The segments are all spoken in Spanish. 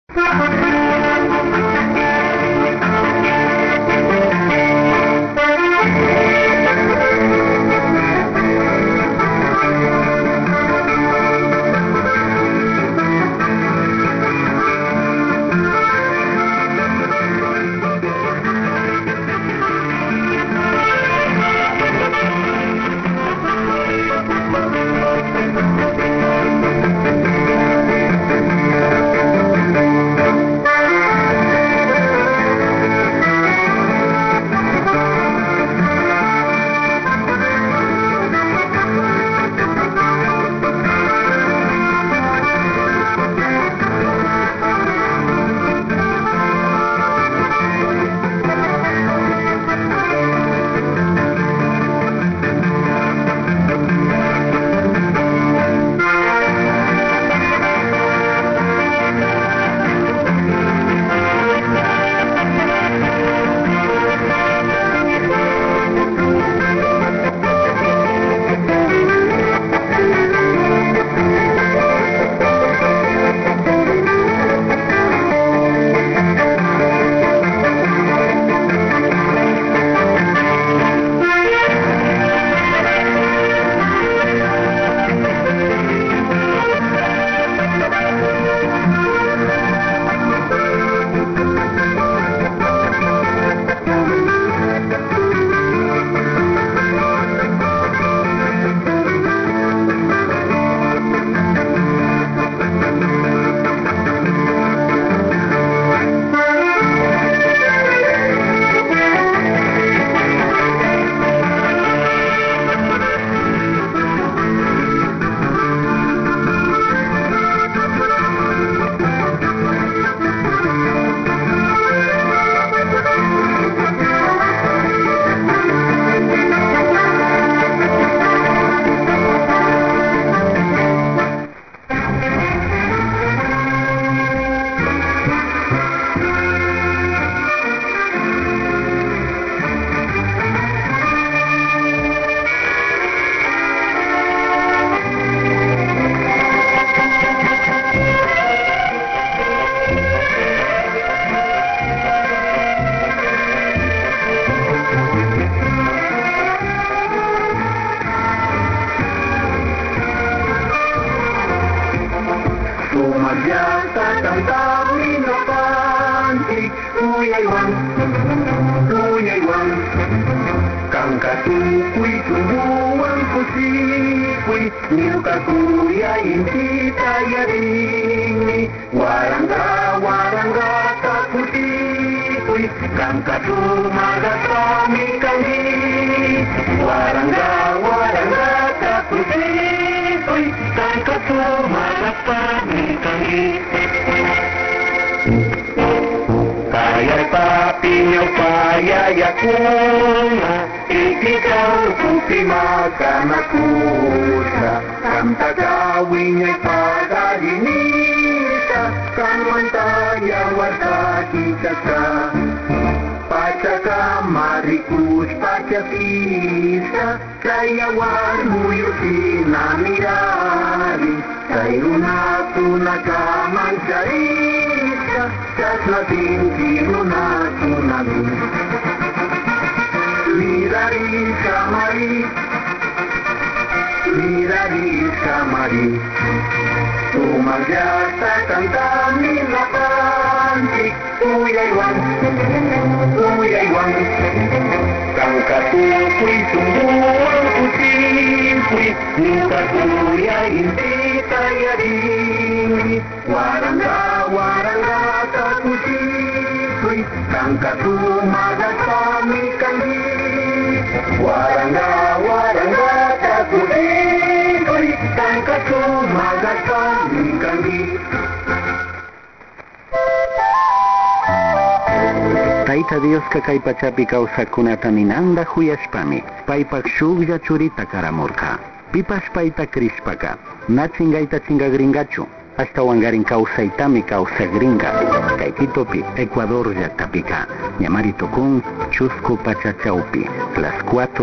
Taita Dios kakaypachapi kawsakunata ninanda huyashpami paypak shuklla churita karamurka. Pipas payta krispaka nachingayta chingagringachu hasta wangarin kawsaytami kawsagringa. Kay Quitopi, Ecuador llaqtapika ñamaritokun Chusco Pachachaupi las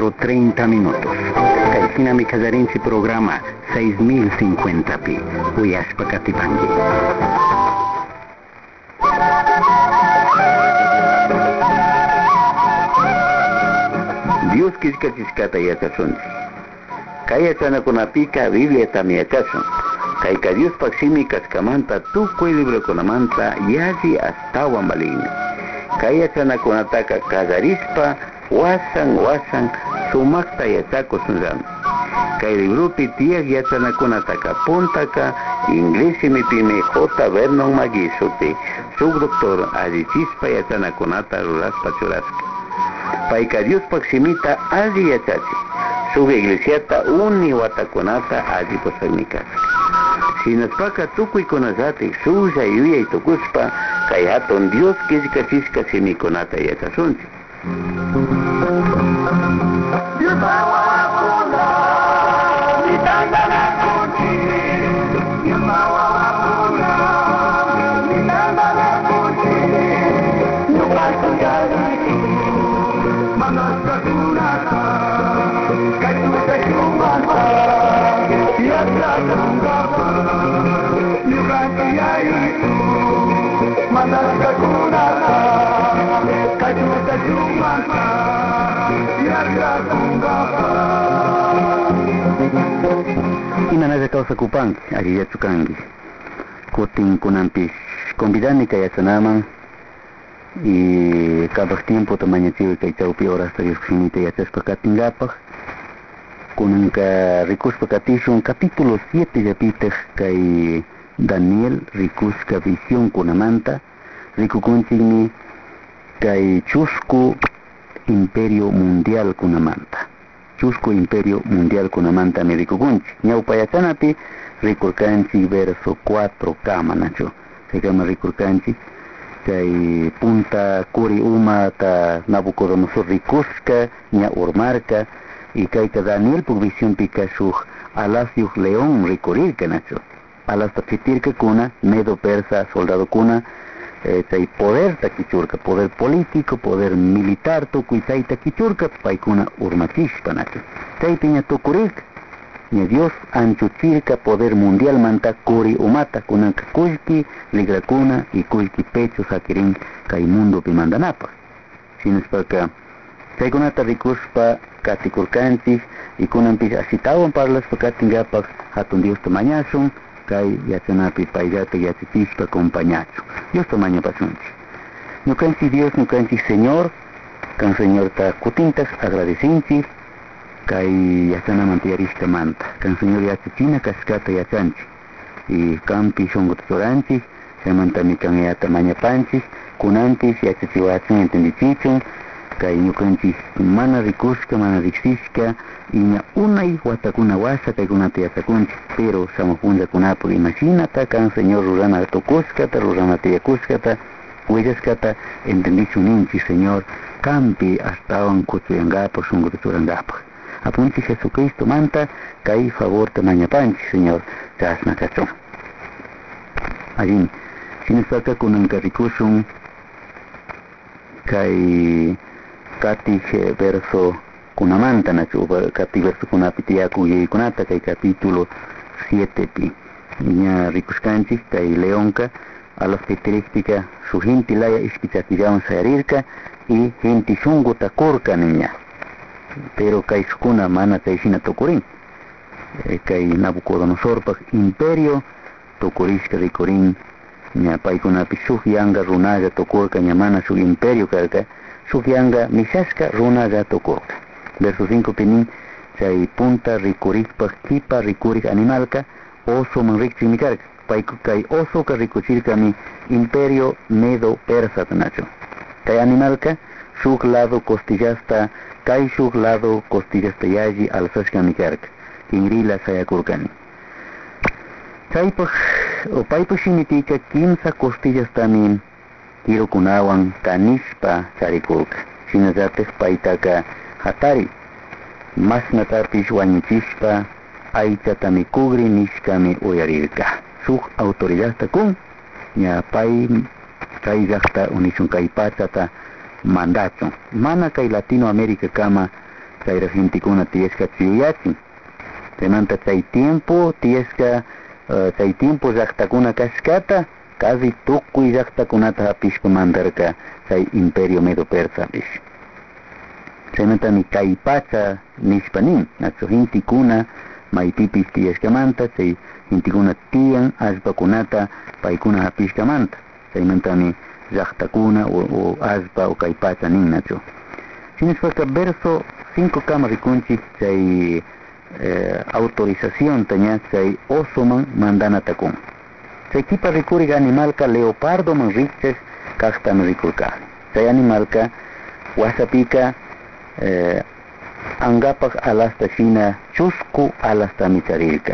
4:30 minutos. Kay hinami kallarinchi programa 6050pi huyashpa katipanki. kishkachishkata yachashunchik. Kay yachanakunapika Biblia yachashun. Kayka Dios paksimi kashkamanta tukuy librokunamanta yalli astawan balini. Kay yachanakunataka kallarispa wasan sumakta yachakusunllami. Kay librupi tiyak yachanakunataka puntaka inglesimi J. Vernon McGee shuti suk doctor allichispa yachanakunata ruraspa churasqa. Payka Dios paksimita alli yachachi. Suk iglesiata uni watakunata alli posaqmi kasqa. Sinaspaka tukuy kunallatik suya yuyay tukuspa kay hatun Dios kishkachishka simikunata yachashunchik. Inanaga causa kupang ari yachukangi kutin kunampis convidani kay yachanaman y cada tiempo tamaña chiwi kay chawpi horas Dios finita yachaspa katingapaj kunanka rikuspa katishun capítulo 7 yapitaj kay Daniel rikuska visión kunamanta rikukunchikmi kay chusku imperio mundial kunamanta chusku imperio mundial kunamanta mi rikukunchik ñawpayachanapi rikurkanchik verso 4 kama nacho kaykama rikurkanchik kay punta kuri uma ta Nabucodonosor rikuska ña urmarka y kayka Daniel puk visión pika shuk alas yuk león rikurirka nacho alas tachitirka kuna medo persa soldado kuna chay poder takichurka poder político poder militar tukuy chay takichurka paykuna urmachishpa nacho chaypi ña tukurirka ña Dios anchuchirka poder mundial manta kuri umata kunanka kullki ligrakuna y kullki pecho sakirin kay mundo pi mandanapa sinaspaka chaykunata rikuspa katikurkanchik y kunanpis asitawan parlaspa katingapak hatun Dios mañashun kay yachanapi payllata yachachispa acompañachu Dios tamaño pasunchik ñukanchik Dios ñukanchik Señor kan Señor ta kutintas agradecinchik kay yachanamanta yarishkamanta kan Señor yachachina kashkata yachanchik y kampi shunkuta churanchik chaymantami kan yata mañapanchik kunanpis yachachiwachun entendichichun kay ñukanchik mana rikushka mana riksishka y ña unay watakuna wasa kaykunata yachakunchik pero samupunllakunapak imashinata kan Señor rurana tukushkata rurana tiyakushkata huellaskata entendichun ninchik Señor kampi astawan kuchuyangapak shunkuta churangapak apunchik Jesucristo manta kay favorta mañapanchik Señor chasna kachun allin sinasaka kunanka rikushun kay katik verso kunamanta nachu katik verso kunapi tiyaku yaykunata kay capítulo 7 pi ña rikuskanchik kay leonka alas pitirikpika su hinti laya ispichakillawan sayarirka y hinti shunkuta kurka niña pero kay sukuna mana chayshina tukurin kay Nabucodonosorpak imperio tukurishka rikurin ña paykunapi shuk yanga runalla tukurka ña mana shuk imperio karka shuk yanga mishashka runalla tukurka verso 5 pinin chay punta rikurikpak kipa rikurik animalka oso man rikchikmi karka payku kay osoka rikuchirkami imperio medo persa nacho kay animalka shuk lado costillasta kay shuk lado costillasta yalli alsashkami karka kinrila sayakurkani chaypak paypak shimitika kimsa costillastami kirukunawan kanishpa charikurka shinallatik paytaka hatari masnatapish wañuchishpa aychatami kugri nishkami uyarirka suk autoridadta kun ña pay kay llaqta unishun kay pachata mandachun mana kay Latinoamérica kama chayra gentikuna tiyashka chiyuyachin chaymanta chay tiempo tiyashka chay tiempo llaqtakuna kashkata casi tukuy llaqtakunata hapishpa mandarka chay imperio medo persa pish chaymantami kaypacha nishpanin nachu intikuna maypipis tiyashkamanta chay intikuna tiyan allpakunata paykuna hapishkamanta chaymantami llaqtakuna o allpa o kaypacha nin nachu sinishpaka verso 5 kama rikunchik chay autorización taña chay osoman mandanatakun chay kipa rikurik animalka leopardo man rikchas kaqtami rikurkani chay animalka wasapika angapak alasta shina chusku alastami charirka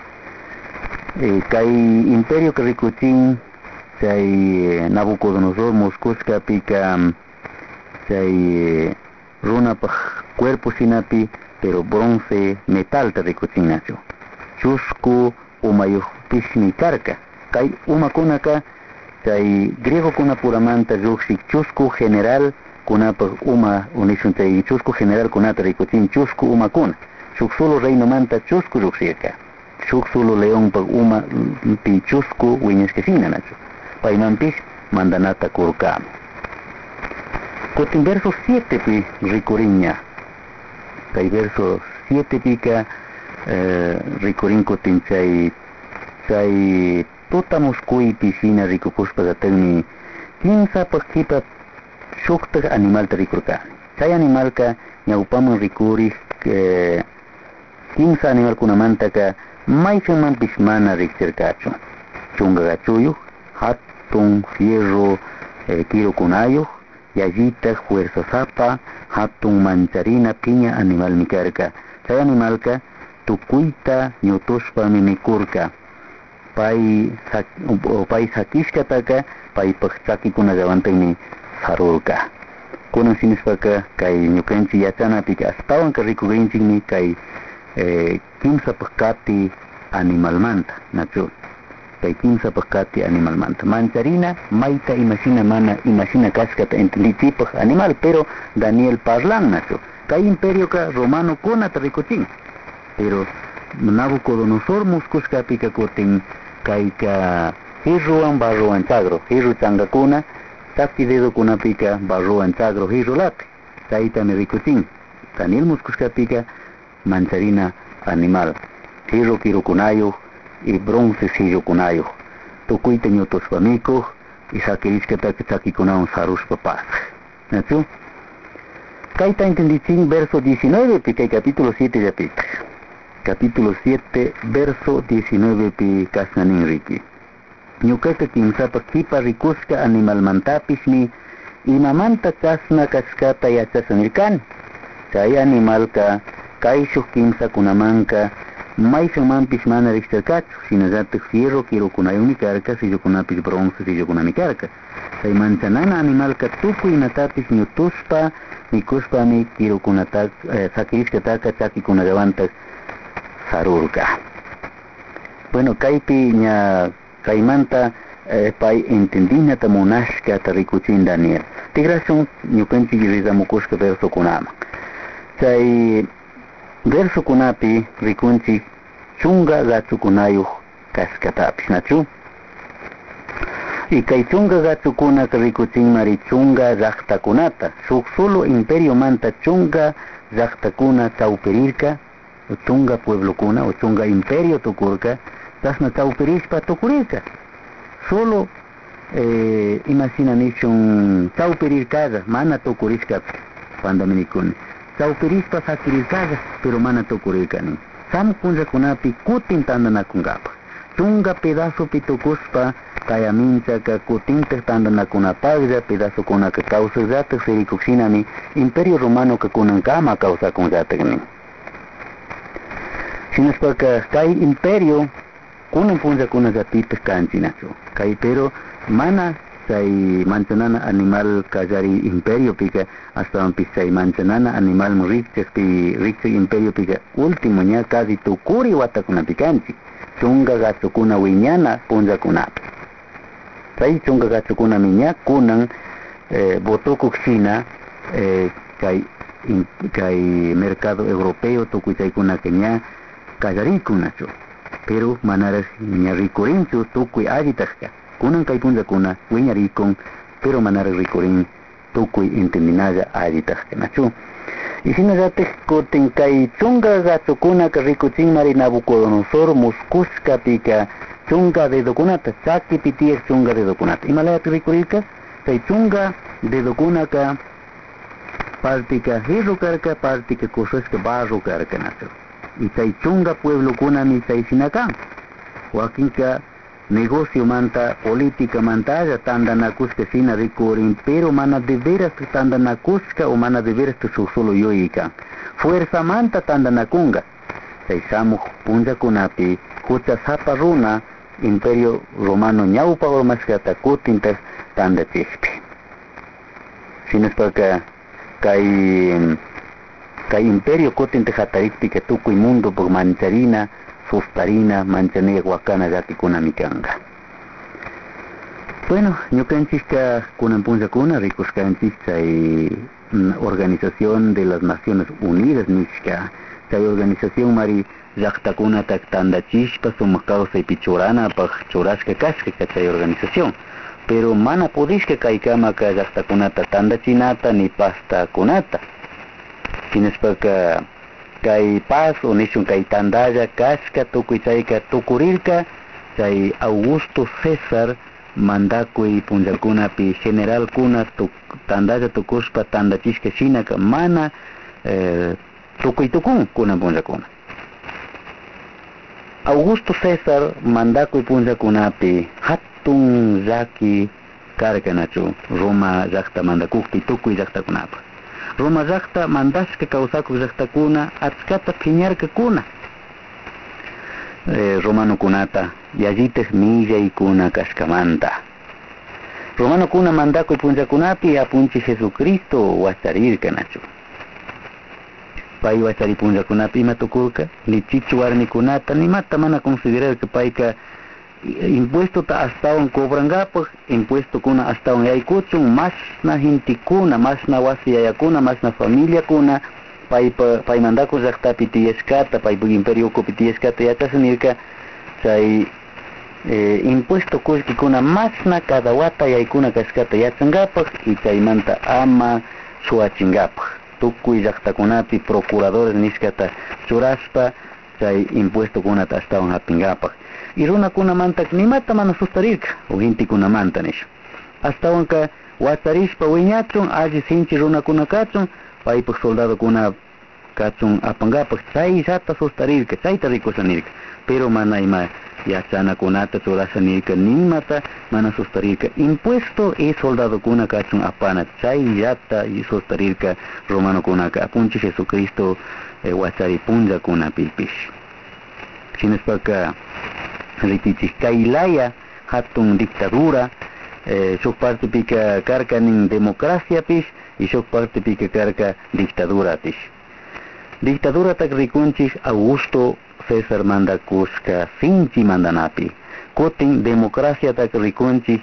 kay imperio que rikuchin chay Nabucodonosor Moscosca pika chay runapak cuerpo sinapi pero bronce metal ta rikuchin nacho chusku umayuq pishmi karka kay umakunaka chay griego kuna puramanta lluqshik chusku general kunapak uma unishun chay chusku general kunata rikuchin chusku umakuna shuk solo reino manta chusku lluqshirka shuk solo león pak uma pi chusku wiñashkashina nacho paymanpish mandanata kurkami kutin verso 7 pi rikurinña kay verso 7 pika rikurin kutin chay tutamuskuypi shina rikukushpakatanmi kimsa pak kipa shukta animalta rikurkani chay animalka ñawpaman rikurik kimsa animalkunamantaka maychamanpish mana rikchirkachu chunga gachuyuq hatun fierro kirukunayuq yallita fuerza sapa hatun mancharina piña animalmi karka chay animalka tukuyta ñutushpami mikurka pay sakishkataka paypak chakikunallawantakmi sarurka kunan sinishpaka kay ñukanchik yachanapika astawan rikugrinchikmi kay kimsapak kati animalmanta nachu kay kimsapak kati animalmanta mancharina mayta imashina mana imashina kashkata entenditipak animal pero Daniel parlan nachu kay imperio ka romano kunata rikuchin pero Nabucodonosor Moscoscapika kutin kayka hirruwan barruwan chagro hirru changakuna sakti dedo kunapika barruwan chagro hirru lati chaytami rikuchin Daniel Moscoscapika mancharina animal hirru kirukunayuq y bronce sillukunayuq tukuyta ñutushpamikuq y sakirishkataka chakikunawan sarushpa pasaq nachu kayta entendichin verso 19 pi kay capítulo 7 yapika capítulo 7 verso 19 pi kasnanin riki ñukaka kimsapa kipa rikushka animalmantapishmi imamanta kasna kashkata yachasanirkani chay animalka kay shuk kimsa kunamanka maychamanpish mana rikchirkachu shinallatak fierro kirukunayuqmi karka sillukunapish bronce sillukunami karka chay manchanana animalka tukuynatapish ñutushpa mikushpami kirukunata sakirishkataka chakikunallawantak sarurka bueno kaypi ña kaymanta pay entendinata munashkata rikuchin Daniel tigrashun ñukanchik rizamukushka verso kunama chay verso kunapi rikunchik chunga gachukunayuq kashkatapish nachu y kay chunga gachukunaka rikuchinmari chunga llaqtakunata shuk solo imperio manta chunga llaqtakuna chawpirirka chunga pueblokuna o chunga imperio tukurka chasna chawpirishpa tukurirka solo imagina nishun chawpirirkaga mana tukurishka pandaminikuni chawpirishpa sakirirkaga pero mana tukurirkani sam punllakunapi kutin tandanakunkapa chunga pedazo pi tukushpa kayaminchaka kutinta tandanakunapaglla pedazo kunaka kawsaqllatak serikukshinami imperio romano ka kunankama kawsakunllatakni sinashpaka kay imperio kunan punllakunallapipas kanchinachu kay pero mana chay manchanana animal kallari imperio pika astawanpis chay manchanana animal rikchak imperio pika último ña casi tukuri watakunapi kanchik chunga gachukuna wiñana punllakunapi chay chunga gachukunami ña kunan botukushina kay mercado europeo tukuy chaykunaka ña kallarikunachu pero manaras ña rikurinchu tukuy allitashka kunan kay punllakuna wiñarikun pero manaras rikurin tukuy entendinalla allitashka nachu Y si no kutin kay chunga gatsukuna ka rikuchin mari Nabucodonosor muskuska pika chunga de dokunata chaki pitiek chunga de dokunata. Himalaya rikurika kay chunga de dokunaka partika hiru karka partika kususka barro karka nacho. Y kay chunga pueblo kuna mi say sinakan. Wakinka negocio manta, política manta, ya tanda nakuska sina rikurin, pero mana de veras tanda nakuska o mana de veras tu solo yoika. Fuerza manta tanda nakunga. Seisamu punja kunapi, hucha sapa runa, imperio romano ñaupa ormaskata kutintas tanda chikpi. Sinas para kay imperio kutintas hatarikpi que tukuy mundo por mancharina, sustarina, manchaneya wakana gati kunamikanga. Bueno, ñukanchika kunampuncha kuna rikuskanchik y Organización de las Naciones Unidas nishka. Chay organización mari llaqtakuna tak tandachishpa sumaq kawsaypi churanapaq churashka kashka chay organización. Pero mana pudishka kaykamaka llaqtakunata tandachinata ni pastakunata. Sinaspaka kay paz o nishun kay tandaya kashka tukuy chayka tukurirka chay Augusto César mandakuy punllakunapi general kuna tandaya tukushpa tandachishka shinaka mana tukuy tukun kuna punllakuna. Augusto César mandakuy punllakunapi hatun llaki karka nachu Roma llaqta mandakukpi tukuy llaqtakunapa. Roma llaqta mandashka kawsakuq llaqtakuna achkata phiñarkakuna. Romano kunata yallitej millaykuna kashkamanta. Romano kuna mandakuy punllakunapi apunchi Jesucristo wacharirka nachu. Pay wachari punllakunapi ima tukurka lichichu warmikunata nimata mana considerar que payka impuesto ta astawan cobrangapaq impuesto kuna astawan yaykuchun masna hintikuna masna wasi yayakuna masna familia kuna pay mandaku llaqtapi tiyashkata paypuk imperio ukupi tiyashkata yachasnirka chay impuesto kullkikuna masna cada wata yaykuna kashkata yachangapaq y chaymanta ama suachingapaq tukuy llaqtakunapi procuradores nishkata churaspa chay impuesto kunata astawan hapingapaq y runakunamanta nimata mana sustarirka o hintikunamanta nish astawanka watarishpa wiñachun alli sinchi runakuna kachun paypuk soldadokuna kachun apangapaq chay llata sustarirka chayta rikusanirka pero mana ima yachanakunata churasanirka nimata mana sustarirka impuesto y soldadokuna kachun apana chay llata y sustarirka romanokunaka apunchi Jesucristo wachari punllakunapilpish chinaspaka ritichis kaylaya hatun dictadura shuk parte pika karka nin democracia pish y shuk parte pika karka dictadura pish dictadura tak rikunchis Augusto César mandakushka sinchi mandanapi kutin democracia tak rikunchis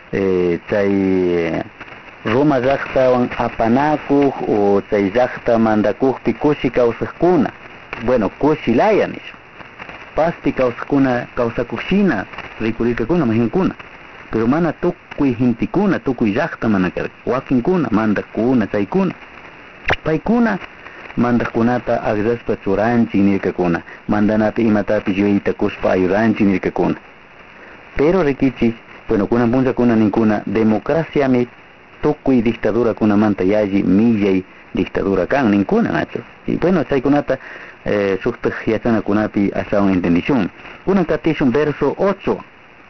chay Roma llaqtawan apanakuq o chay llaqta mandakuqpi kushi kawsaqkuna bueno kushi laya nish pasti kawsakushina rikurikakuna mahinkuna pero mana tukuy hintikuna tukuy llaqta mana karka wakinkuna mandakuna chaykuna paykuna mandaqkunata aqllashpa churanchik nirkakuna mandanapi imatapi lluyta kushpa ayudanchik nirkakuna pero rikichik bueno kunan punchakuna ninkuna democraciami tukuy dictadura kunamanta yalli millay dictadura kan ninkuna nacho y bueno chaykunata sukta yachana kunapi astawan entendición kunan katishun verso 8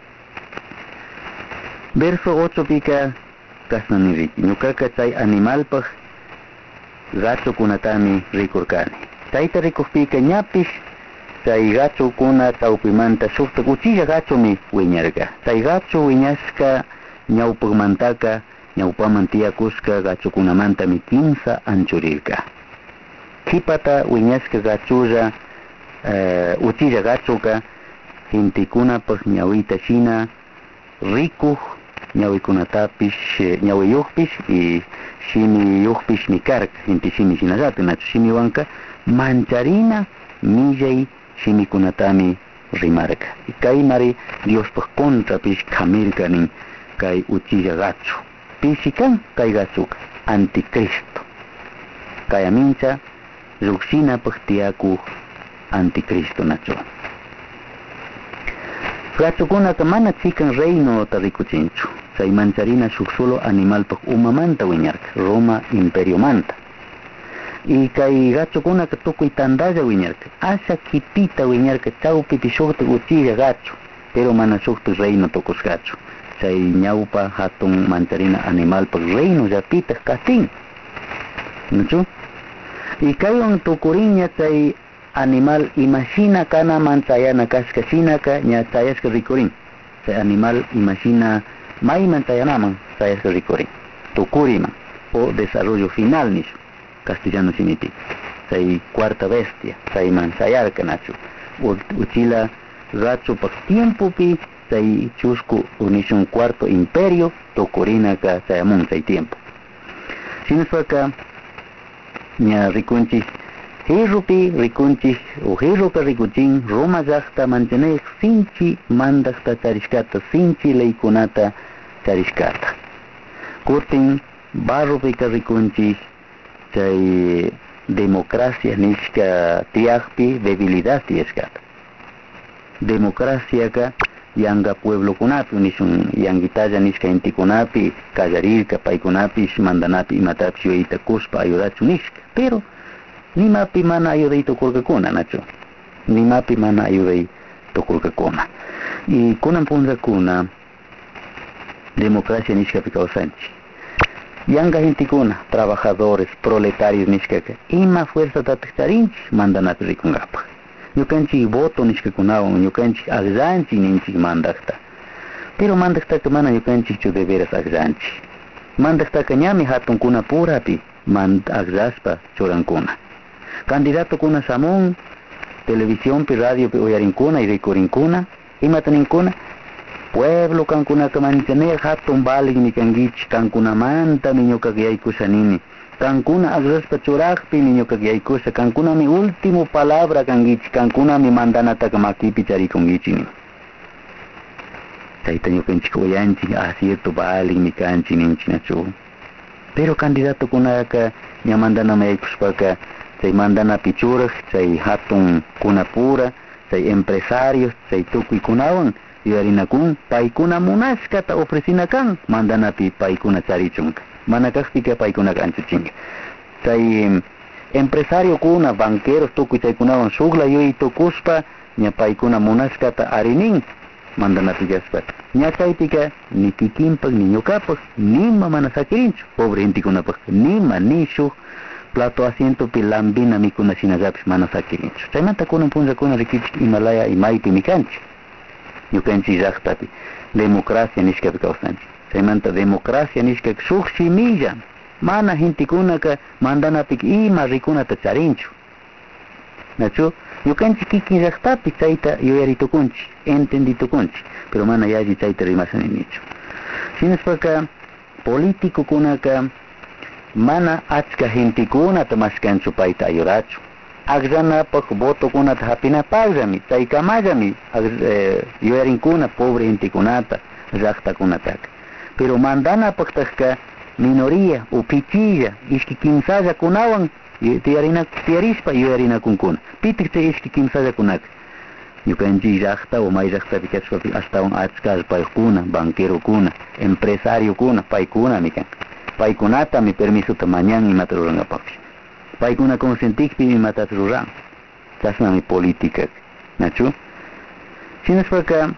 pika kasnaniriki ñukaka chay animalpaq gacho kunatami rikurkani chayta rikukpika ñapish chay gacho kuna tawpimanta sukta uchilla gachomi wiñarka chay gacho wiñashka ñawpaqmantaka ñawpaman tiyakushka gachokunamantami kimsa anchurirka kipata wiñashka gachulla uchilla gachoka hintikunapaq ñawita shina rikuq ñawikunatapish ñawiyuqpish y shimiyuqpish mi karka hinti shimi shinallata nachu shimiwanka mancharina millay shimikunatami rimarka y kay mari Diospaq contrapish khamirka nin kay uchilla gacho pisikan kay gachuka anticristo kayamincha ruksina tiyaku anticristo nacho. Gachukuna mana chikan reino tarikuchinchu. Chay mancharina shuk solo animal umamanta wiñarka, Roma imperio manta. Y kay gachukuna tukuy tandalla wiñarka, asa kipita wiñarka, chawpipi shukta uchilla gacho, pero mana shukta reino tokus gacho. Chay ñawpa hatun mancharina animal reino yapita katin. ¿Nuchu? Y kayon tukuriña chay animal imagina kana mantayana kaskachinaka ña chayasca rikurin. Chay animal imagina may mantayanaman chayasca rikurin. Tukuriman o desarrollo final nicho. Castellano significa. Chay cuarta bestia, chay mansayarka nacho. Uchila gacho por tiempo pi chay chusku unishun cuarto imperio tukurinaka chayamun chay tiempo. Sinusaka ña rikunchis Hirupi rikunchis o hirupa rikuchin Roma llaqta manchanek sinchi mandaqta charishkata sinchi leykunata charishkata. Kutin barrupika rikunchis chay democracia nishka tiaqpi debilidad tiashkata. Democracia yanga pueblo kunapi nishun yangitalla nishka intikunapi kallarirka paykunapi mandanapi imatapi yoyita kuspa ayudachu nishka, pero nimapi mana ayuday tukurkakuna nacho, nimapi mana ayuday tukurkakuna. Y kunan punzakuna democracia nishkapi kawsanchi. Yanga gentikuna, trabajadores, proletarios nishkaka, ima fuerza tatakcharinchi mandanapi rikungapa. Yukanchik voto nishkakunawan, yukanchik agzanchi ninchik mandakta. Pero mandaktaka mana yukanchik chu de veras agzanchi. Mandaktaka ñami hatunkuna purapi agzaspa churankuna. Candidato kuna samon, televisión pi radio pi uyarinkuna y rikurinkuna, imataninkuna, pueblo kankuna kamanchaner hatun balig mi kangich kankuna manta miñoka gaykusanini. Kankuna agzaspa churaqpi miñoka gaykusa, kankuna mi último palabra kangich, kankuna mi mandanata kamakipi charikungichini. Chayta ñukanchik uyanchik cierto balig mi kanchi ninchinachu. Pero candidato kunaka ñamandanama yaykuspaka chay mandana pichuraj, chay hatun kunapura, chay empresarios, chay tukuy kunawan yuyarinakun, paykuna munashkata ofrecinakan, mandanapi paykuna charichunka. Manakakpika paykuna kanchuchinka. Chay empresario kuna, banqueros tukuy chaykunawan shukla yuyi tukuspa, ña paykuna munashkata arinin, mandanapi yaspata. Ña chaypika ni kikinpak ni ñukapak nima mana sakirinchu, pobre gentikunapak nima ni shuk plato asiento pi lambina mikuna sinagapis mana sakirinchu. Chaymanta kunan punzakuna rikichik Himalaya imaypi mikanchik. Ñukanchik llaqtapi democracia nishkapi kawsanchik. Chaymanta democracia nishkaka shuk shimilla mana gentikunaka mandanapik ima rikunata charinchu. Nachu? Ñukanchik kikin llaqtapi chayta yuyaritukunchik, entenditukunchik, pero mana yalli chayta rimasaninichu. Sinaspaka politikukunaka mana achka gentikunata mashkanchu payta ayurachu. Agzanapak votokunata hapinapaqllami, chaykamallami yuyarinkuna pobre gentikunata, llaqtakunataka. Pero mandanapaqtaqka minoría o pichilla, ishki kimsalla kunawan tiyarispa yuyarinakunkuna. Pitik chay ishki kimsalla kunaka. Ñukanchik llaqta o may llaqtapi kachpapi astawan achka paykuna, banquerokuna, empresariokuna, paykuna mikan. Paykunata mi permisota mañana imata rurangapapi. Paykuna consentikpi imata ruran. Chasna mi política. Nachu? Sinaspaka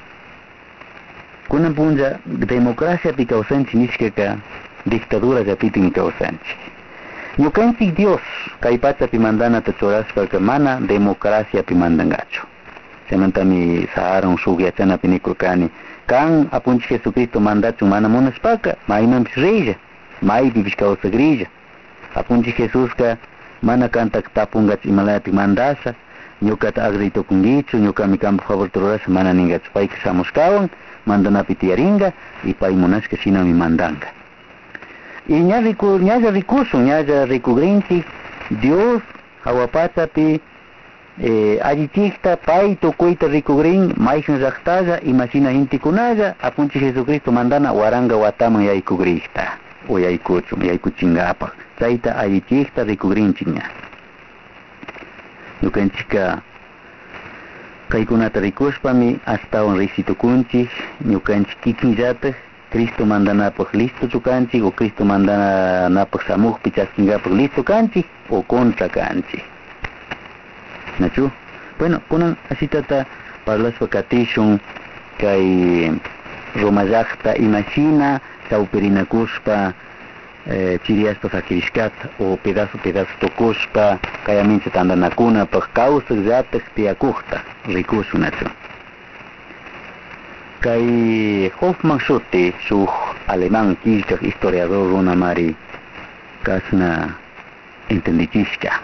kunan punja democracia pi kawsanchik nishkaka dictadura llapitin kawsanchik. Ñukanchik Dios kay pachapi mandanata churaspaka mana democracia pi mandangachu. Chaymantami saharon shuk yachanapi nikurkani kan apunchik Jesucristo mandachu mana munaspaka maymanpis reylla. Maypi kawsa grilla. Apunchik Jesuska mana kantak tapungach Himalayapi mandasa, ñukata agreitukungichu, ñukami kampa favor tururasa mana ningachu. Payka shamushkawan, mandanapi tiyaringa, y pay munashka shinami mandanga. Y ñalla rikusun, ñalla rikugrinchik, Dios hawapachapi allichikta pay tukuyta rikugrin, mayjin llaqtalla, imashina intikunalla, apunchik Jesucristo mandana waranga wataman yaykugrikta. O yaykuchun, yaykuchingapa. chayta allichikta rikugrinchikña. Ñukanchika kaykunata rikushpami astawan riksitukunchik, ñukanchik kikinllatak Cristo mandanapaq listo chukanchik o Cristo mandanapaq samukpi chaskinapaq listo kanchik o contra kanchik. Nachu? Bueno, kunan asitata parlaspa katishun kay Roma llaqta imashina chawpirinakushpa chiriaspa sakirishkata o pedazo tokushpa kayamincha tandanakunapaq kawsaqllatak tiyakuqta rikushun nachu. Kay Hoffman shuti shuk alemán killkaq historiador runamari kasna entendichishka.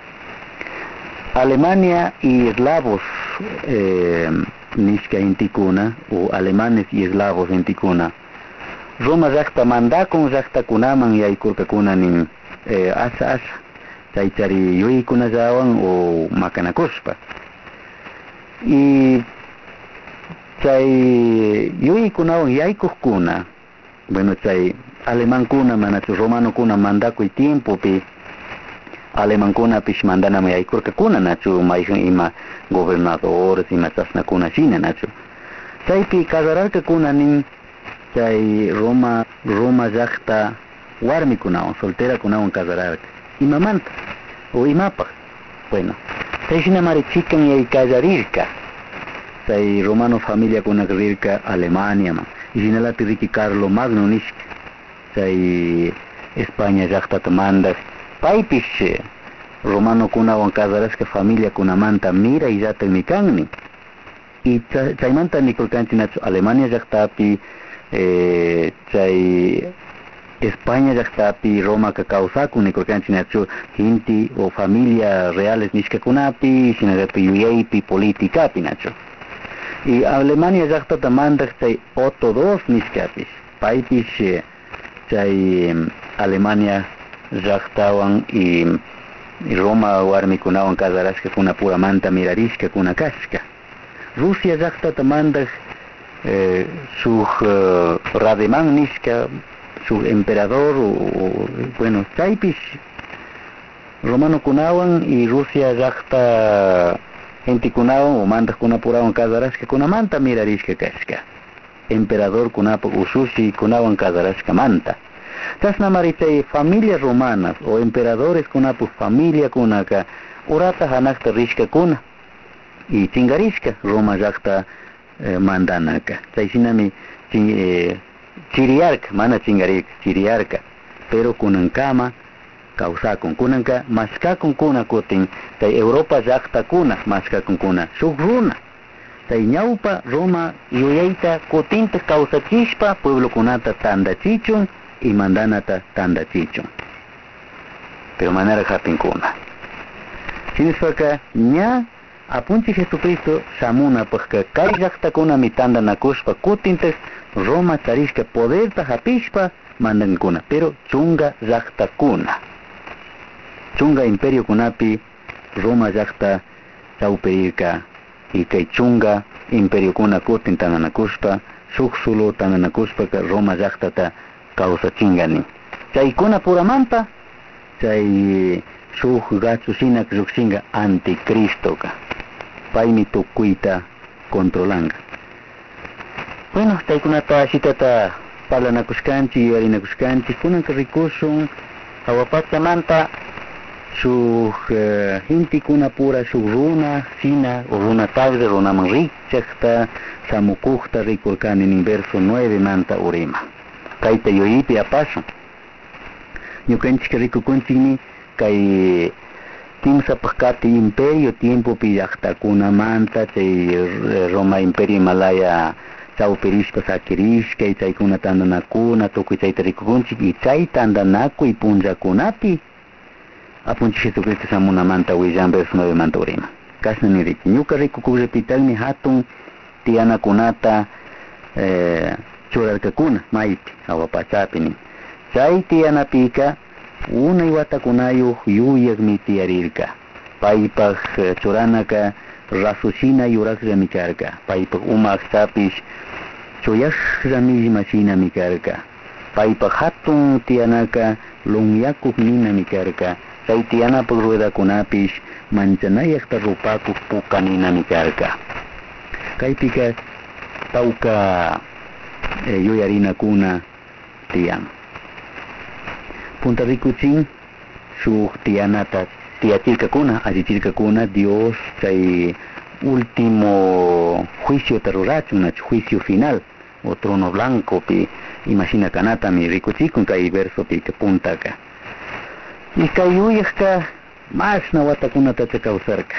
Alemania y eslavos nishka intikuna o alemanes y eslavos intikuna Roma llaqta mandakun llaqtakunaman yaykurkakuna nin asa chaychari yuykunallawan o makanakushpa y chay yuykunawan yaykuqkuna bueno chay alemankuna manachu romanokuna mandakuy tiempopi alemankuna pish mandanama yaykurkakuna nachu mayjin ima gobernadores ima chasnakuna shina nachu chaypi kasararkakuna nin chay Roma llaqta warmikunawan solterakunawan kasararka imamanta o imapaq bueno chayshinamari chikan yaykallarirka chay romano familiakunaka rirka Alemaniaman y shinalapi riki Carlo Magno nishka chay España llaqtata mandak paypish romanokunawan kasarashka familiakunamanta mira y llatakmi kanmi y chaymanta nikurkanchik nachu Alemania llaqtapi chay España llaqtapi Romaka kawsakun nikurkanchik nachu inti o familia reales nishkakunapi shinalapi yuyaypi politikapi nachu y Alemania llaqtata mandak chay Otto II nishkapish paypish chay Alemania llaqtawan y Roma warmikunawan kasarashkakuna puramanta mirarishkakuna kashka Rusia llaqtata mandak shuk Rademan nishka shuk emperador o bueno chaypish romanokunawan y Rusia llaqta gentikunawan o mandaqkuna purawan kasarashkakunamanta mirarishka kashka emperador kunapaq usushi kunawan kasarashkamanta chasnamari chay familias romanas o emperadores kunapaq familia kunaka urata hanaqta rishkakuna y chingarishka Roma llaqta mandanaka chayshinami chiriyarka mana chingarirka chiriyarka pero kunankama kawsakun kunanka mashkakunkuna kutin chay Europa llaqtakuna mashkakunkuna shuk runa chay ñawpa Roma yuyayta kutinta kawsachishpa pueblokunata tandachichun y mandanata tandachichun pero manera hapinkuna sinishpaka ña apunchi Jesucristo shamunapaqka kay llaqtakunami tandanakushpa kutintas Roma charishka poderta hapishpa mandankuna pero chunga llaqtakuna chunga imperio kunapi Roma llaqta chawpirirka y kay chunga imperio kuna kutin tandanakushpa shuk solo tandanakushpa Roma llaqtata kawsachingani chaykuna puramanta chay shuk gachushina llukshinga anticristoka paymi tukuyta controlanga bueno chaykunata ashitata parlanakushkanchik yuyarinakushkanchik kunanka rikushun hawapachamanta shuk intikuna pura shuk runa sina o runa tagre runaman rikchaqta samukuqta rikurkani nin verso 9 manta urima kayta yoyipi apashun ñukanchik rikukunchikmi kay kimsapaq kati imperio tiempopi llaqtakunamanta chay Roma imperio Himalaya chawpirishpa sakirishka y chaykuna tandanakuna tukuy chayta rikukunchik y chay tandanakuy punllakunapi apunchik Jesucristo shamunamanta willan verso 9 manta urima kasna niriki ñuka rikukullapitalmi hatun tiyanakunata churarkakuna maypi hawapachapi nin chay tiyanapika unay watakunayuq yuyaqmi tiyarirka paypaq churanaka rasushina yuraqllami karka paypaq umaqtapish chuyaqllami mashina karka paypaq hatun tiyanaka lungyakuk nina mikarka saitiana por rueda kunapish manchanayakta rupakuk puka nina mikarka kaypika pauka yuyarina kuna tiyan punta rikuchin shuk tiyanata tiyachirka kuna allichirka kuna Dios chay último juicio terrorachun juicio final o trono blanco pi imagina kanata mi rikuchikun kay verso pi puntaka y kay uyakka más nawatakunata chakausarka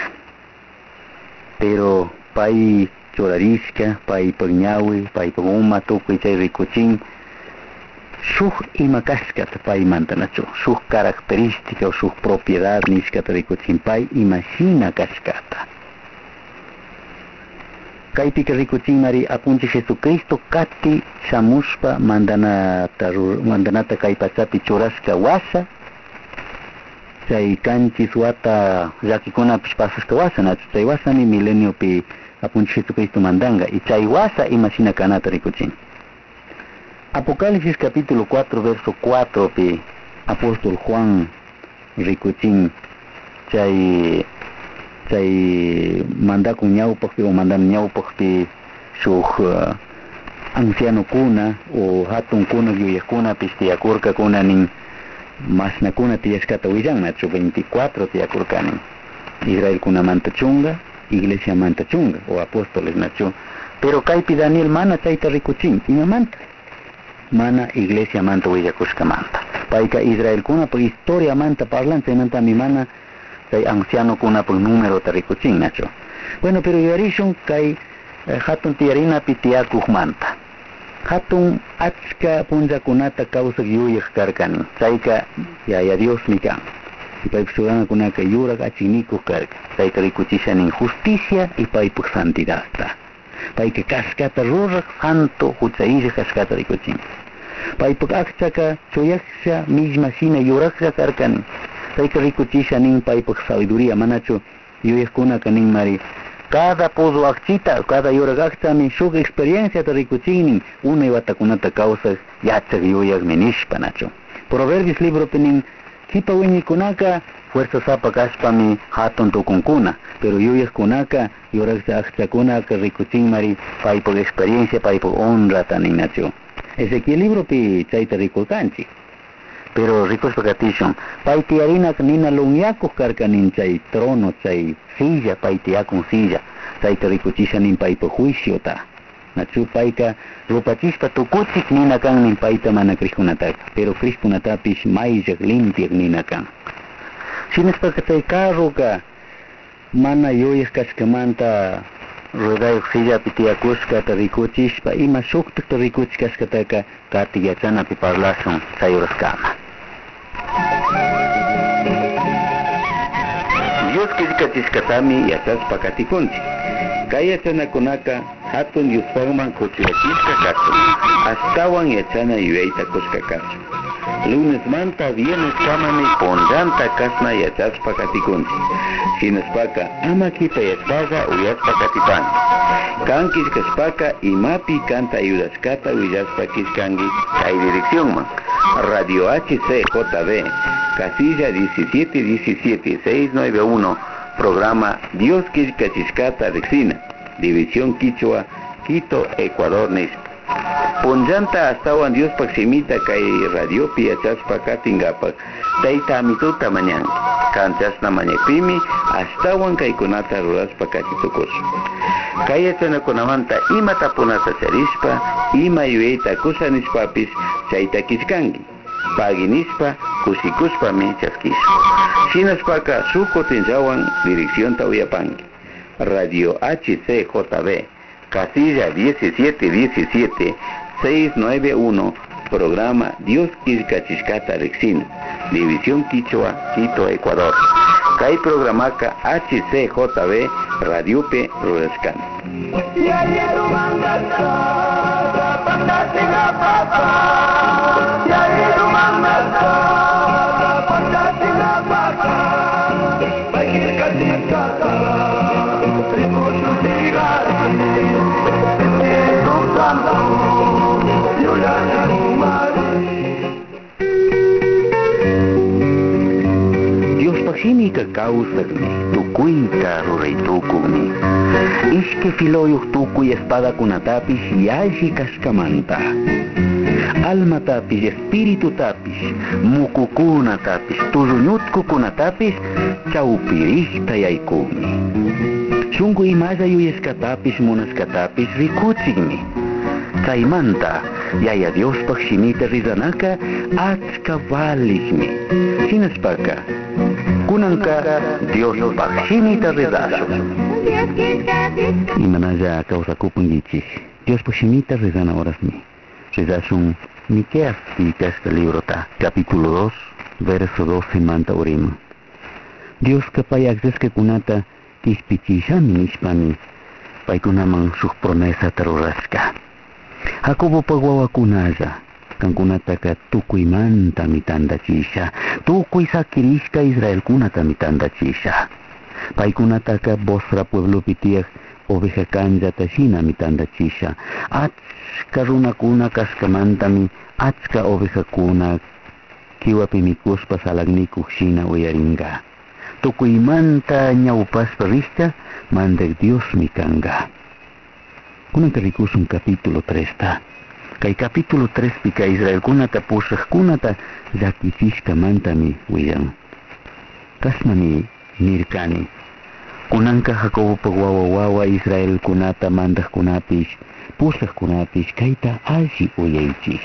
pero pay chorarishka pay pagñawi pay paguma tukuy chay rikuchin shuk ima kashkata pay mantanachu shuk característica o shuk propiedad nishkata rikuchin pay imagina kashkata kaypika rikuchin mari apunchi Jesucristo kati shamushpa mandanata kay pachapi churashka wasa chay kanchis wata llakikunapish pasashka wasa nachu chay wasami milenio pi apunchi Jesucristo mandanga y chay wasa imagina kanata rikuchin Apocalipsis capítulo 4 verso 4 pi apóstol Juan rikuchin chay mandakun ñawpakpi o mandan ñawpakpi shuk anciano kuna o hatun kuna yuyakuna tiyakurka kuna nin masnakuna tiyashkata willan nachu 24 tiyakurka nin Israel kuna manta chunga iglesia manta chunga o apóstoles nachu pero kaypi Daniel mana chayta rikuchin imamanta mana iglesia manta willakushka manta payka Israel kuna por historia manta parlan chaymanta mi mana kay anciano kuna por número tarikuchin nacho bueno pero yarishun kay hatun tiyarina pitiakuk manta hatun achka punjakunata kawsak yuyak karkan chayka ya Dios mikan y paypuk sudana kunaka yurak achinikuk karka chayka rikuchishan injusticia y paypuk santidadta payka kashkata rurak santo huchayilla kashkata rikuchin paypuk akchaka choyaksha misma shina yurakka karkan kayka rikuchisha nin paypuk sabiduría manachu yuyakkuna kanin mari cada pozo akchita cada yurak akcha min shuk experiencia ta rikuchinin una watakunata kawsas yachak yuyak minishpa nachu Proverbios libro penin kipa wiñikunaka fuerza sapa kashpami hatun tukunkuna pero yuyakkunaka yurak akchakunaka rikuchin mari paypuk experiencia paypuk honra tanin nachu Ezequiel libro pi chayta rikulkanchik pero ricos pacatishon paitiarina nina lunyakus karkanin chay trono chay silla paitiakun silla chayta rikuchisha nin paypa juicio ta nachu payka rupachispa tukuchik nina kan nin payta mana krishkunataka pero krishkunatapish mayllak limpiak nina kan sinaspaka chay carroka mana yuyas kashkamanta ruedayuk silla pitiakushkata rikuchishpa ima shukta rikuchkashkataka kati yachanapi parlashon sayuraskama Dios kishkachishkatami yachaspa katikunchi kay yachanakunaka hatun yuspaman kuchuyachishka katun astawan yachana yuyayta kushka katun lunes manta viernes kamani ponllanta kasna yachaspa katikunchi sinaspaka ama kita yachpaga uyaspa katipani kan kishkashpaka imapi kanta ayudashkata willaspa kishkangi kay dirección Radio HCJB casilla 1717691 programa Dios Kishkachishkata Rexina división Quichua Quito Ecuador Nispa Ponllanta astawan Dios Paximita kay radio piachaspa katingapak taita amituta mañan kanchasna mañapimi astawan kay kunata ruraspa kachitukus kay achanakunamanta ima tapunata charishpa ima yueita kusanispapis chayta kishkangi paginispa kusikuspami chaskispa shinaspaka suko tinjawan dirección tauyapangi Radio HCJB casilla 1717 691 programa Dios Kishkachishkata Rexina división Quichua Quito Ecuador kay programaka HCJB Radio P Rurascan causagni, tukuita ruraytukugmi. Ishke filoyuq tukuy espada kunatapis yashi kaskamanta. Alma tapis, espíritu tapis, mukukuna tapis, turuñutkukunatapis, chawpirikta yaykugmi. Shunku imalla yuyeskatapis, munaskatapis, rikuchigmi. Chaymanta, yaya Diospaq shimita rizanaka, achka valigmi. Sinaspaka, kunanka Diospaq shimita rizashun. Imanalla kawsakupungichik, Diospaq shimita rizana horasmi. Rizashun Miqueas pi este libro ta, capítulo 2, verso 12 manta urima. Dios kapayakzesque kunata kispichisami nishpami, paykunaman sus promesa tarurasca. Jacobo pagwawakunaza, kankunataka tukuymanta mitandachisha, tukuy sakirishka Israel kunata mitandachisha. Paykunataka Bosra pueblo pitiak oveja kanja tashina mitandachisha. Achka runakuna kaskamantami, achka oveja kuna kiwapi mikuspa salagnikuq shina uyaringa. Tukuymanta ñawpaspa rishka, mandek Dios mikanga. Kunanta rikusun capítulo 3 ta. Kay capítulo 3 pika Israel kunata pusaq kunata llakichisqa mantami wiyan. Kasmani nirkani. Kunanka Jacobopa wawa Israel kunata mandaq kunapis, pusaq kunapis kayta alli uyaychik.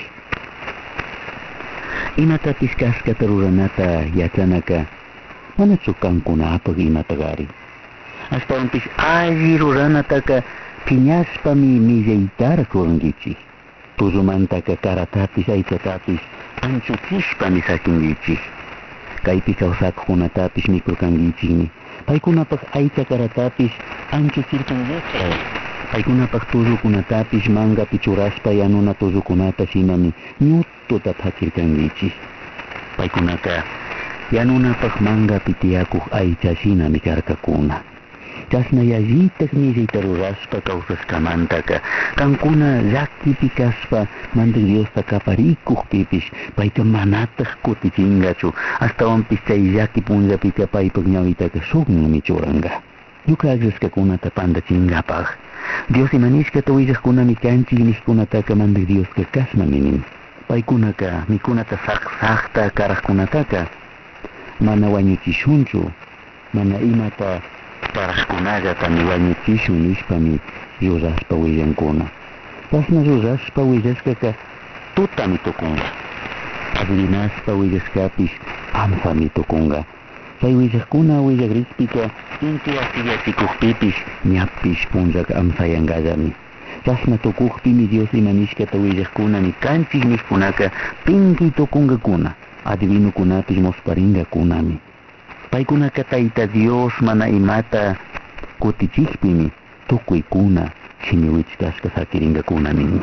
Imatapis kaskata ruranata yachanaka, manachu kankunapaq imatagari. Hasta onpis alli ruranataka piñaspami millaytara kurangichik. Tuzumantaka karatapis aychatapis anchuchishpami sakingichik. Kaypi kawsakuqkunatapis mikurkangichikmi. Paykunapaq aycha karatapis anchuchirkangichik. Paykunapaq tuzukunatapis mangapi churaspa yanuna tuzukunata shinami ñututa pachirkangichik. Paykunaka yanunapaq mangapi tiyakuq aycha shinami karkakuna. Chasna yallitak millayta ruraspa kawsaskamantaka kankuna llakipi kaspa mandak Diosta kaparikuq pipis payta manataq kutichingachu hastawanpis chay llaki punllapika paypaq ñawitaka suknami churanga. Ñuka agriskakunata pandachingapaq Dios imanishkata willaqkunami kanchik niqkunataka mandak Dioska kasmami nin. Paykunaka mikunata saqsaqta karaqkunataka mana wañuchishunchu, mana imata paraqkunaga tami wañuchishun nishpami ruraspa willankuna. Pasna ruraspa willaskaka tutami tukunga. Adrinaspa willaskapis amfami tukunga. Chay willaqkuna willagrispika inti asillachikuqpipis ñapis punllak amfayangallami. Chasna tukuqpimi Dios imanishkata willaqkunami kanchik niqkunaka pinki tukungakuna. Adivinukunapis mosparingakunami. Paykunaka Tayta Dios mana imata kutichikpimi tukuykuna shimiwichkashka sakiringakunami.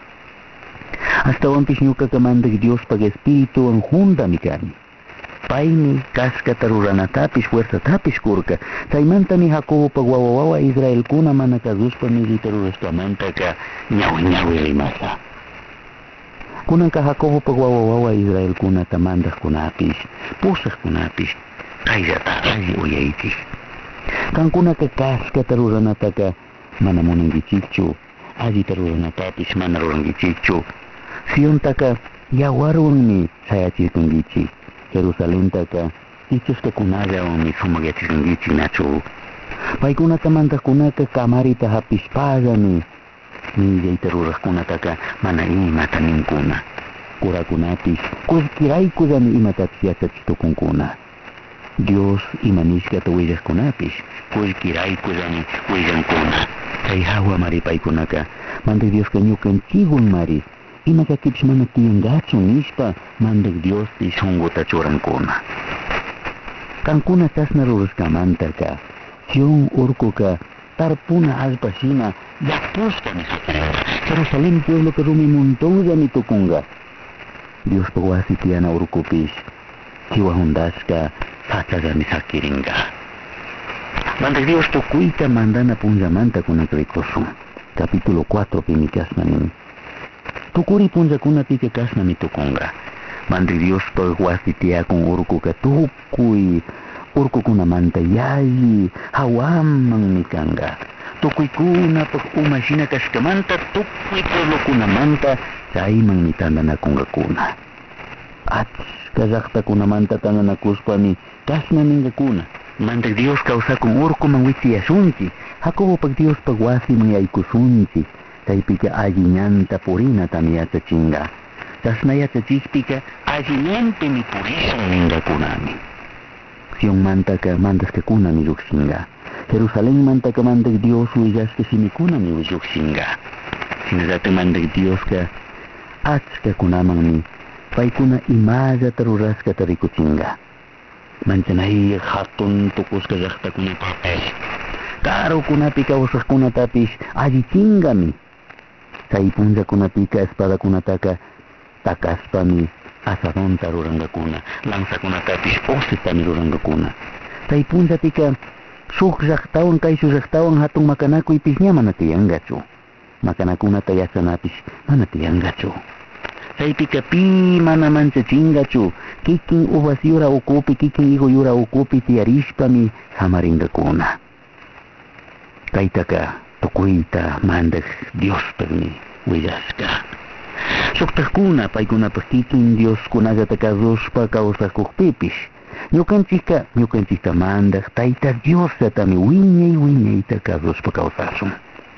Hastawanpis ñukaka mandak Diospaq espirituwan juntami kani. Paymi kaskata ruranatapis fuerzatapis kurka. Chaymantami Jacobopaq wawa Israelkuna mana kasuspa millayta ruraskamantaka ñawi rimasa. Kunanka Jacobopaq wawa Israelkunata mandaqkunapis, pusaqkunapis kayllata alli uyaychik. Kankunaka kaskata ruranataka mana munangichikchu, allita ruranatapis mana rurangichikchu. Siontaka yawarwanmi sayachirkangichik. Jerusalentaka ichushkakunallawanmi sumaqyachirkangichik nachu. Paykunata mandaqkunaka kamarita hapispallami millayta ruraqkunataka mana imata ninkuna. Kurakunapis kullkiraykullami imatapis yachachitukunkuna. Dios imanishkata willaqkunapis kullkiraykullami willankuna. Chay hawa mari paykunaka mandak Dioska ñukanchikwan mari imakakipis mana tiyangachu nishpa mandak Diospis hunguta churankuna. Kankuna chasna ruraskamantaka Sion urkuka tarpuna allpashina llapuskami sakiringa. Jerusalén pueblo que rumi montonllami tukunga. Diospaq wasi tiyana urkupis chiwahundashka sachallami sakiringa. Mandak Dios tukuyta mandana punllamanta kunaka rikusun. Capítulo 4 pimi kasnanimi. Tukuri punllakunapika kasnami tukunga. Mandak Diospaq wasi tiyakun urkuka tukuy urkukunamanta yalli hawaman mikanga. Tukuykuna pag umasina kaskamanta tukuy pueblokunamanta chayman mi tandanakungakuna. Achka llaqtakunamanta tandanakuspami kasna ninkakuna. Mantak Dios kawsakun urkuman wit'siyasunchik. Hakubo pag Dios pag wasiman yaykusunchik. Chaypika alliñanta purinatami yachachinga. Chasna yachachispika alliñantimi purisun ninkakunami. Sion mantaskakunami llukshinga. Jerusalén mantak Dios willashka simikunami llukshinga. Sinallata mantak Dioska achkakunamanmi paykuna imallata rurashkata rikuchinga. Manchanay hatun tukuska llaqtakunatapish karukunapi kawsaqkunatapish allichingami. Chay punllakunapika espadakunataka takaspami asadonta rurangakuna, lanzakunatapish ositami rurangakuna. Chay punllapika suk llaqtawan kaysu llaqtawan hatun makanakuypish ña mana tiyangachu. Makanakunata yachanapish mana tiyangachu. Chaypika pi mana manchachingachu, kikin uvas yura ukupi, kikin higo yura ukupi tiyarishpami hamaringakuna. Kaytaka tukuyta mandak Diospagmi willashka. Suktakuna paykunapas kikin Dioskunallata kasushpa kawsakukpipish. Ñukanchikta mandak Tayta Diosatami wiñayta kasushpa kawsasun.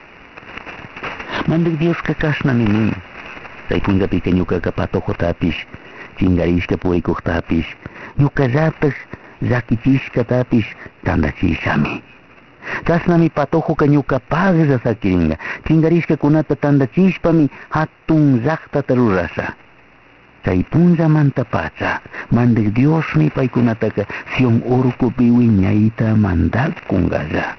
Mandak Dioska kashnami nin. Chaypunllapika ñukaka patojotapish, chingarishka purikuqtapish, ñukallapas llakichishkatapish tandachishami. Kasnami patojoka ñukapaqlla sakiringa, chingarishkakunata tandachishpami hatun llaqtata rurasha. Chaypunllamanta pacha, mandak Diosmi paykunataka Sion urkupi wiñayta mandakunqalla.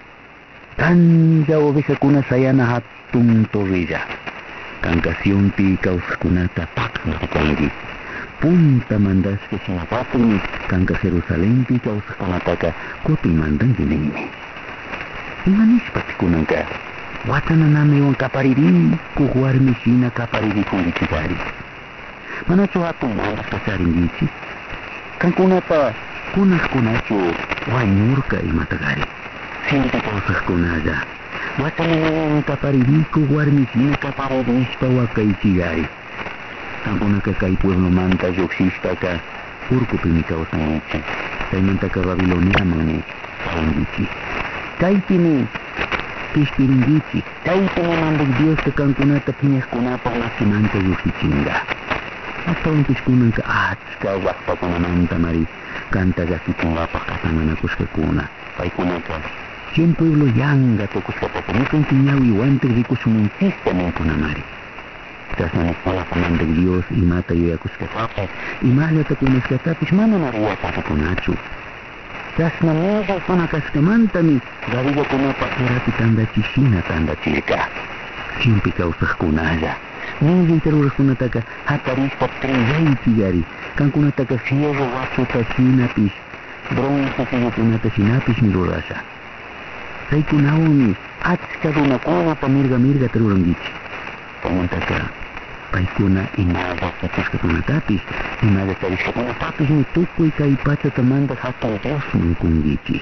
Kancha ovejakuna sayana hatun torrilla. Kankasionpi kawsaqkunata paknarikangi. Punta mandashka sinapapumi kanka Jerusalempi kawsaqkunataka kutin mandanki ninmi. Imanishpatikunanka watananamiwan kapaririku warmi shina kaparirikunkichikari. Manachu hatun mandashka charinkichi. Kankunata kunaqkunachu wañurka imatagari. Sinta kawsaqkunalla. Watananawan kapaririku warmi shina kaparirishpa wakaychigari. Kankunaka kay pueblo manta lluksishpaka urkupimi kawsankichi. Chaymantaka Babiloniamanmi kawankichi. Kaypimi pishpirinkichi. Kaypimi mandak Diosta kankunata piñaqkunapaq masimanta lluksichinga. Astawan kunanka achka waqpakunamanta mari kanta llakikunapaq katananakushkakuna. Paykunaka 100 pueblo yanga tokuskapaka ñukanchik ñawi wantak rikusunanchikta ninkunamari. Chasnanikkunaka mandak Dios imata yuyakuskataqa imallata kunaskatapish manana riyakapikunachu. Chasna millakuna kaskamantami garillakunapa erapi tandachishina tandachirka. Siempre kawsaqkunalla. Millayta ruraqkunataka hatarishpa trillaychigari. Kankunataka fierro wachuta shinapish bronce sillukunata shinapish mi rurasha. Chaykunawanmi achka runakunapa mirga rurankichi. Paymantaka paykuna imalla kachishkakunatapish imalla tarishkakunatapish ni tukuy kay pachata mandak hatun Diosman kunkichis.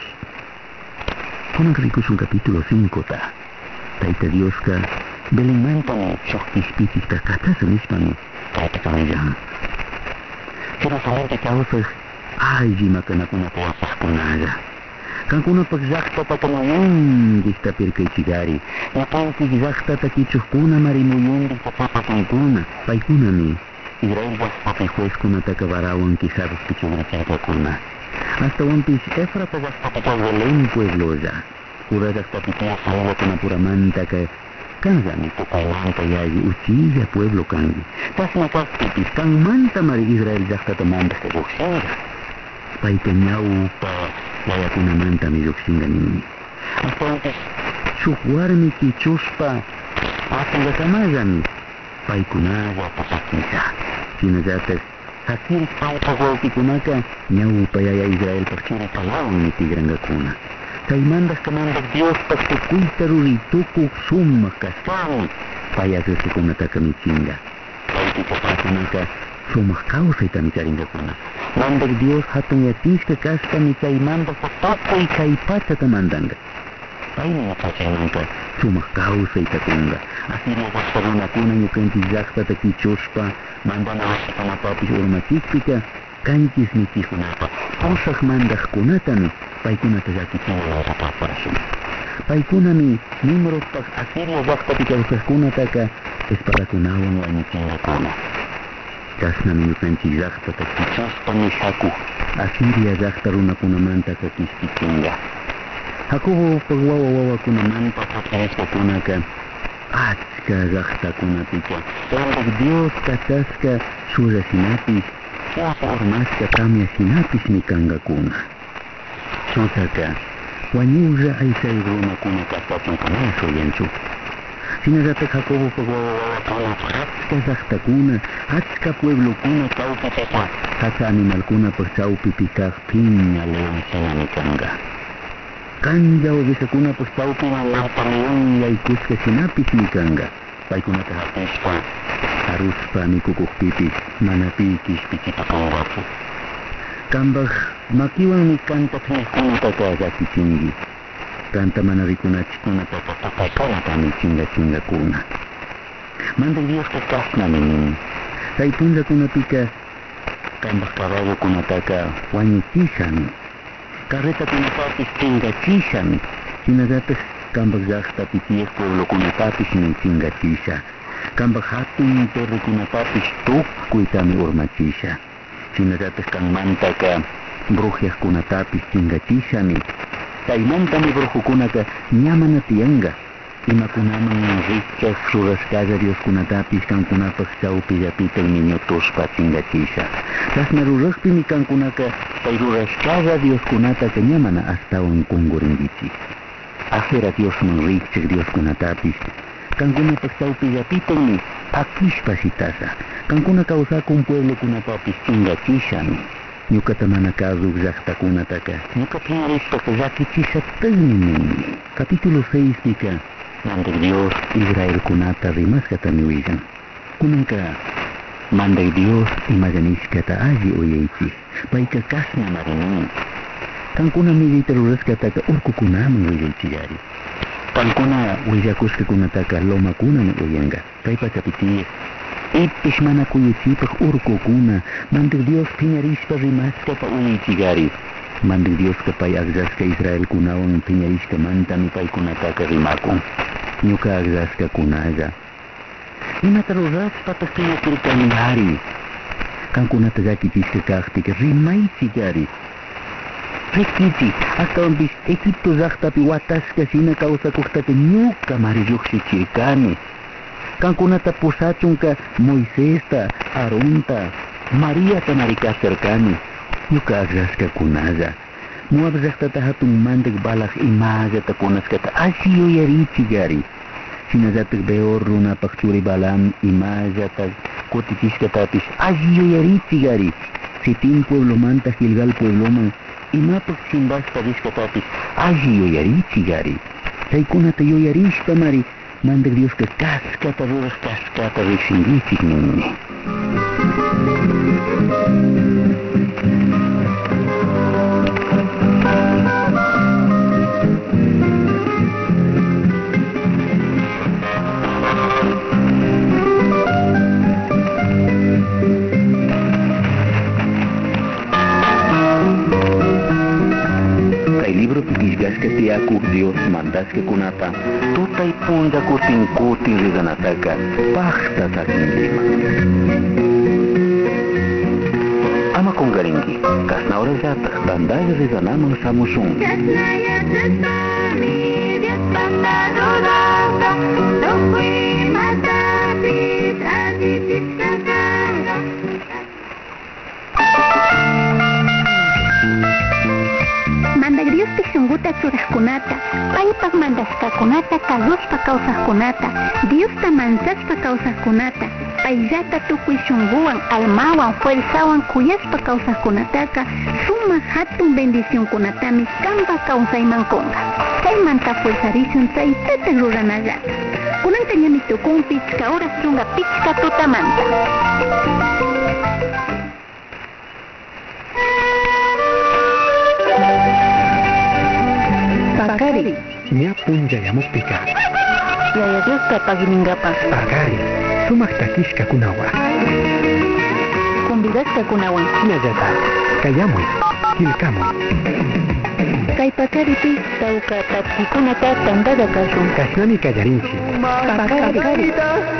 Kunan rikusun capítulo 5ta. Tayta Dioska Belenmantami shuktispichikta katasanishpami kaytakamayllahan. Jerusalenta kawsaq alli makanakunata wasaqkunalla. Kankunapaq llaqtata muyundikta pirkaychigari. Ñukanchik llaqtata kichuqkuna mari muyundikta papakunkuna. Paykunami Israel llaqtapi juezkunataka barawan quijados pichugrichirkakuna. Astawanpish Efrata llaqtapika Belén pueblolla. Ura llaqtapika Sayakunapuramantaka kanllami tukaymanta yalli uchilla pueblo kangi. Tasna kaspipis kanmanta mari Israel llaqtata mandashka llukshinga. Payka ñawpa yayakunamanta mi llukshinga ninmi. Astawanpish shuk warmi kichuspa atingakamallami paykunalla pasakisa. Sinallatas sakiri paypa wawqikunaka ñawpa yaya Israel chiri palawanmi tigrankakuna. Chaymandaska mandak Diospak tukuyta ruritukuk sumaq kasqami payasasikunataka michinga. Paypika paykunaka sumaq kawsaytami charinkakuna. Mandak Dios hatun yatishka kashka mi kaymanta toqoy kaypachata mandanga. Paymi pachananka sumaq kawsaytakunga. Asiria kashka runakuna ñukanchik llaqtata kichushpa mandana wasikunapapis urmachikpika kanchis michijunapa pusaq mandaqkunatami paykunata llakichinanllapapashun. Paykunami nimrutpaq Asiria llaqtapi kawsaqkunataka espadakunawan wañuchingakuna. Kasnami ñukanchik llaqtata kichushpa nishakuq Asiria llaqta runakunamantaka kiskichinga. Jacobopak wawakunamanta pacharispakunaka achka llaqtakunapika Mandak Dios kachashka shurasinapis urmashka tamyasinapis kangakuna. Chutaka wañulla aysay runakuna kashpapunkuna shuyanchu. Sinallatak Jacobopak wawakunapa achka llaqtakuna achka pueblokuna kawsapapa hacha animalkunapak chawpipi kaq piña leonsinami kanga. Kanja ovejakunapak chawpi mamanta león yaykushka sinapis kanga. Paykunata hapishpa aruspa mikukuqpipis mana pikishpichipakunqachu. Kambaq makiwanmi kanta phiyaqkunataka llakichinki. Kanta mana rikunachikkunataka tukaykunatami chingachingakuna. Mandak Dioska kasnami nin. Kay punllakunapika kambaq caballokunataka wañuchishami. Carretakunapapis chingachishami. Sinallatak kambaq llaqtapi tiyaq pueblokunapapis chingachisha. Kambaq hatun terrikunapapis tukuitami urmachisha. Sinallatak kanmantaka brujiaqkunatapis chingachishami. Kaymantami brujukunaka ñamana tiyanga. Imakunaman rikchaq shurashkalla Dioskunatapis kankunapak chawpi llapitan ñutushpa chingachisha. Chasna ruraqpimi kankunaka pay rurashkalla Dioskunataka ñamana astawan kungurinkichik. Ajera Diosman rikchaq Dioskunatapis kankunapak chawpi llapitanmi akishpa sitasa. Kankuna kawsakun pueblokunapapis chingachishami. Ñukata mana kazuq llaqtakunataka ñuka pinarishpaka llakichishataymi ninmi. Capítulo 6 nika Mandak Dios Israelkunata rimaskatami willan. Kunanka Mandak Dios imallanishkata alli uyaychik. Payka kasna marinin. Kankuna millita ruraskataka urkukunaman willaychigari. Kankuna willakushkakunataka lomakunami uyanga. Kay pachapi tiyaq ipish mana kuyuchipaq urkukuna Mandak Dios piñarishpa rimaskata uyaychigari. Mandak Dios pay agllashka Israelkunawan piñarishkamantami paykunataka rimakun. Ñuka agllashkakunalla imata rurashpatas piñakirkanigari. Kankunata llakichishka kaqpika rimaychigari. Rikichik ashtawanpis Egipto llaqtapi watashka shina kawsakuqtaka ñuka mari lluqsichirkani. Kankunata pusachunka Moisesta, Aronta, Mariata narikasarkani. Ñuka agllashkakunalla Moab llaqtata hatun Mandak balaq imallata kunaskata alli yuyarichigari. Sinallatak Beor runapak churi Balaam imallata kutichishkatapis alli yuyarichigari. Sitim pueblomanta Gilgal puebloman imapak chimbashpa rishkatapis alli yuyarichigari. Chaykunata yuyarishpa mari Mandak Dioska kaskata ruraq kaskata riqsinkichik ninmi. Libro tikishgashka tiyakuq Dios mandashka kunata tutay punlla kutin riganataka paqta takinlima. Ama kungarinki kasna horallata bandalla ridanaman samusun. Mandak Dios pichunguta churaskunata, paypak mandashkakunata kaluspa kawsaqkunata, Diosta mansashpa kawsaqkunata, payllata tukuy shunguwan, almawan, fuerzawan kuyashpa kawsaqkunataka, sumaq hatun bendicionkunatami kanpa kawsaymankunqa. Chaymanta fuerzarishun chaytata ruranallata. Kunanka ñami tukun pichka horas chunga pichka tutamanta. Dios tapagimingapa. Pagari, sumak takishka kunawa. Convidaste kunawan. Hinallata, kayamoy, kilkamoy. Kay pakaripi tawka tatkikunata tandada kashun. Kashnami kallarinchi. Pakari.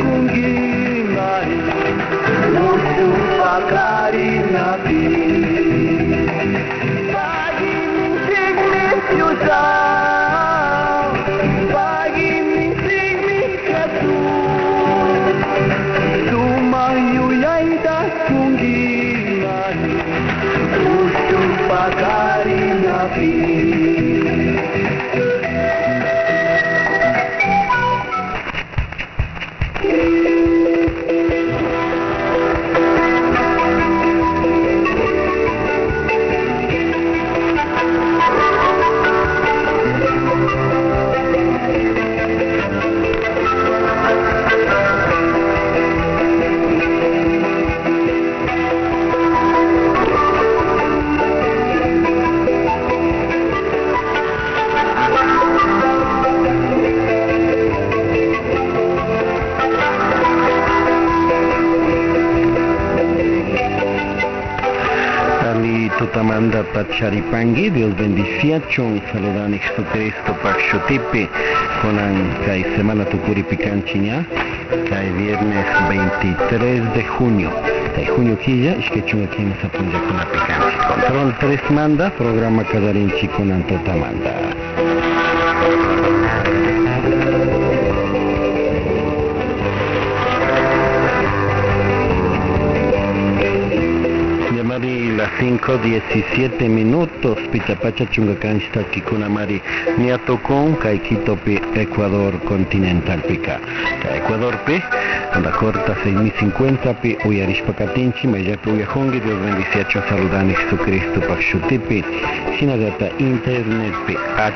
Tutamanda Pacharipangi, Dios bendiciachon, saludan Jesucristo Paxotipi, conan kai semana tukuri picanchiña, kai viernes 23 de junio. Kai junio quilla, ishkechunga quien se apoya con la picanchi. Control 3 manda, programa Cadarinchi conan Tutamanda. Las 5:17 minutos, Pichapacha Chungacansta Kikunamari, Niatocon, Kaikitopi, Ecuador continental pica. Ecuador P, anda corta 6050 pi, Uyarishpacatinchi, Mayapu Uyahongi, Dios bendice, saludan Jesucristo Paxutipi, Sinagata internet pi,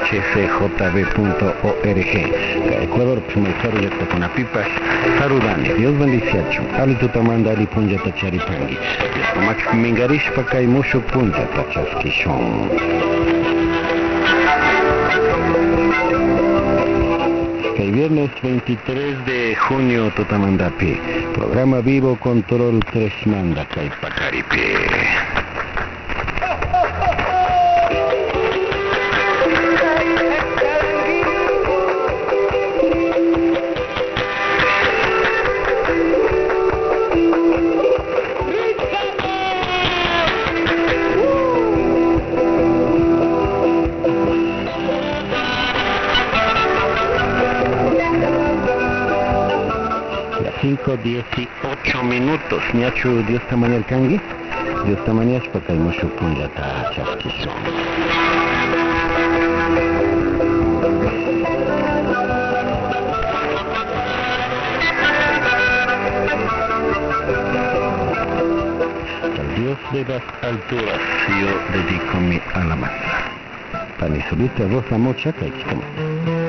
hcjb.org. Ecuador, Pimaitaru Yatakunapipas, saludan, Dios bendice, Ali Tutamanda, Ali Punjata Charipangi, Max Mingarish Pakai Mushu Punta Tachaskishon. El viernes 23 de junio Tutamandapi, programa vivo Control 3 Manda Kai Pacaripi. Las 5:18 minutos, Niachu, Dios tamani el kangi, Dios tamani es para que el mushu punyata chaskison. Al Dios de las alturas, yo dedico mi alabanza. Para mi subirte a voz la mocha, que hay que